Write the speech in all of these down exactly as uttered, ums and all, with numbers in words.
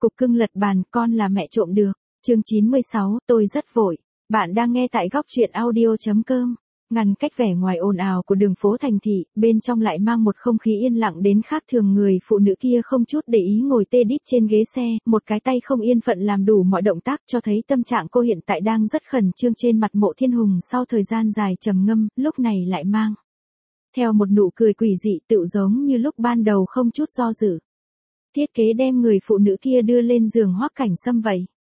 Cục cưng lật bàn, con là mẹ trộm được. Chương chín mươi sáu, tôi rất vội. Bạn đang nghe tại góc truyện audio chấm com. Ngăn cách vẻ ngoài ồn ào của đường phố thành thị, bên trong lại mang một không khí yên lặng đến khác thường. Người phụ nữ kia không chút để ý ngồi tê đít trên ghế xe, một cái tay không yên phận làm đủ mọi động tác cho thấy tâm trạng cô hiện tại đang rất khẩn trương. Trên mặt Mộ Thiên Hùng sau thời gian dài trầm ngâm, lúc này lại mang theo một nụ cười quỷ dị, tựu giống như lúc ban đầu không chút do dự. Thiết kế đem người phụ nữ kia đưa lên giường Hoắc Cảnh Sâm vậy.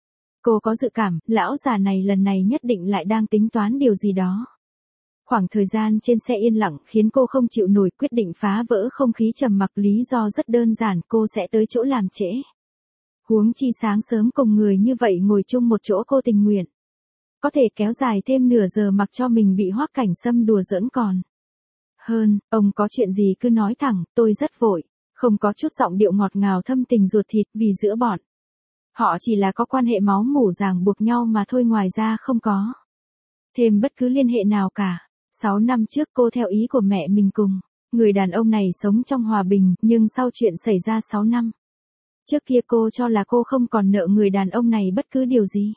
Cô có dự cảm, lão già này lần này nhất định lại đang tính toán điều gì đó. Khoảng thời gian trên xe yên lặng khiến cô không chịu nổi, quyết định phá vỡ không khí trầm mặc. Lý do rất đơn giản, cô sẽ tới chỗ làm trễ. Huống chi sáng sớm cùng người như vậy ngồi chung một chỗ cô tình nguyện. Có thể kéo dài thêm nửa giờ mặc cho mình bị Hoắc Cảnh Sâm đùa giỡn còn hơn. Ông có chuyện gì cứ nói thẳng, tôi rất vội. Không có chút giọng điệu ngọt ngào thâm tình ruột thịt, vì giữa bọn họ chỉ là có quan hệ máu mủ ràng buộc nhau mà thôi, ngoài ra không có thêm bất cứ liên hệ nào cả. Sáu năm trước cô theo ý của mẹ mình cùng người đàn ông này sống trong hòa bình, nhưng sau chuyện xảy ra sáu năm trước kia cô cho là cô không còn nợ người đàn ông này bất cứ điều gì.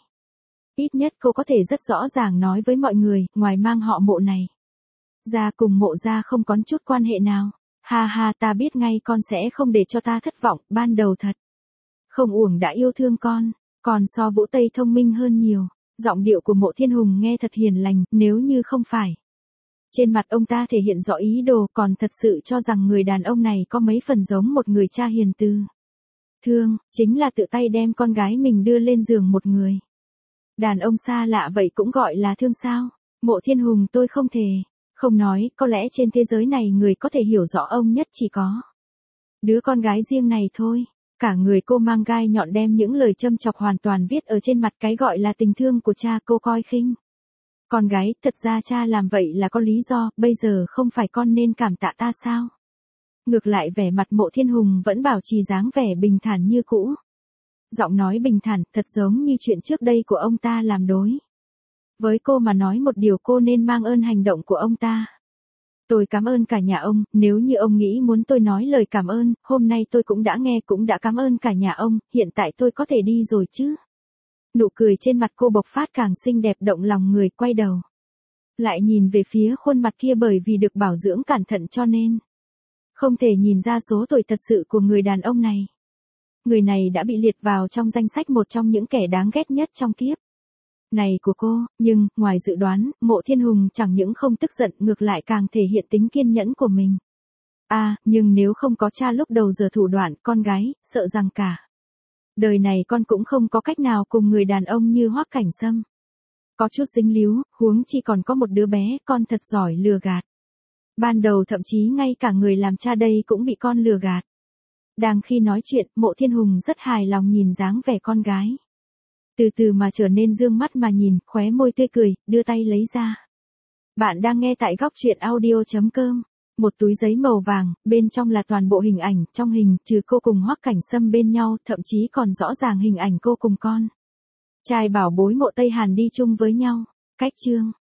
Ít nhất cô có thể rất rõ ràng nói với mọi người, ngoài mang họ Mộ này ra, cùng Mộ gia không có chút quan hệ nào. Ha ha, ta biết ngay con sẽ không để cho ta thất vọng, ban đầu thật không uổng đã yêu thương con, còn so Vũ Tây thông minh hơn nhiều. Giọng điệu của Mộ Thiên Hùng nghe thật hiền lành, nếu như không phải trên mặt ông ta thể hiện rõ ý đồ, còn thật sự cho rằng người đàn ông này có mấy phần giống một người cha hiền từ thương, chính là tự tay đem con gái mình đưa lên giường một người đàn ông xa lạ vậy cũng gọi là thương sao? Mộ Thiên Hùng, tôi không thể không nói, có lẽ trên thế giới này người có thể hiểu rõ ông nhất chỉ có đứa con gái riêng này thôi. Cả người cô mang gai nhọn, đem những lời châm chọc hoàn toàn viết ở trên mặt. Cái gọi là tình thương của cha cô coi khinh con gái, thật ra cha làm vậy là có lý do, bây giờ không phải con nên cảm tạ ta sao? Ngược lại vẻ mặt Mộ Thiên Hùng vẫn bảo trì dáng vẻ bình thản như cũ. Giọng nói bình thản, thật giống như chuyện trước đây của ông ta làm đối với cô mà nói một điều, cô nên mang ơn hành động của ông ta. Tôi cảm ơn cả nhà ông, nếu như ông nghĩ muốn tôi nói lời cảm ơn, hôm nay tôi cũng đã nghe, cũng đã cảm ơn cả nhà ông, hiện tại tôi có thể đi rồi chứ? Nụ cười trên mặt cô bộc phát càng xinh đẹp động lòng người, quay đầu lại nhìn về phía khuôn mặt kia, bởi vì được bảo dưỡng cẩn thận cho nên không thể nhìn ra số tuổi thật sự của người đàn ông này. Người này đã bị liệt vào trong danh sách một trong những kẻ đáng ghét nhất trong kiếp này của cô, nhưng, ngoài dự đoán, Mộ Thiên Hùng chẳng những không tức giận, ngược lại càng thể hiện tính kiên nhẫn của mình. À, nhưng nếu không có cha lúc đầu giờ thủ đoạn, con gái, sợ rằng cả đời này con cũng không có cách nào cùng người đàn ông như Hoắc Cảnh Sâm có chút dính líu, huống chi còn có một đứa bé, con thật giỏi lừa gạt. Ban đầu thậm chí ngay cả người làm cha đây cũng bị con lừa gạt. Đang khi nói chuyện, Mộ Thiên Hùng rất hài lòng nhìn dáng vẻ con gái. Từ từ mà trở nên dương mắt mà nhìn, khóe môi tươi cười, đưa tay lấy ra. Bạn đang nghe tại góc truyện audio chấm com. Một túi giấy màu vàng, bên trong là toàn bộ hình ảnh, trong hình, trừ cô cùng Hoắc Cảnh Sâm bên nhau, thậm chí còn rõ ràng hình ảnh cô cùng con trai bảo bối Mộ Tây Hàn đi chung với nhau. Cách chương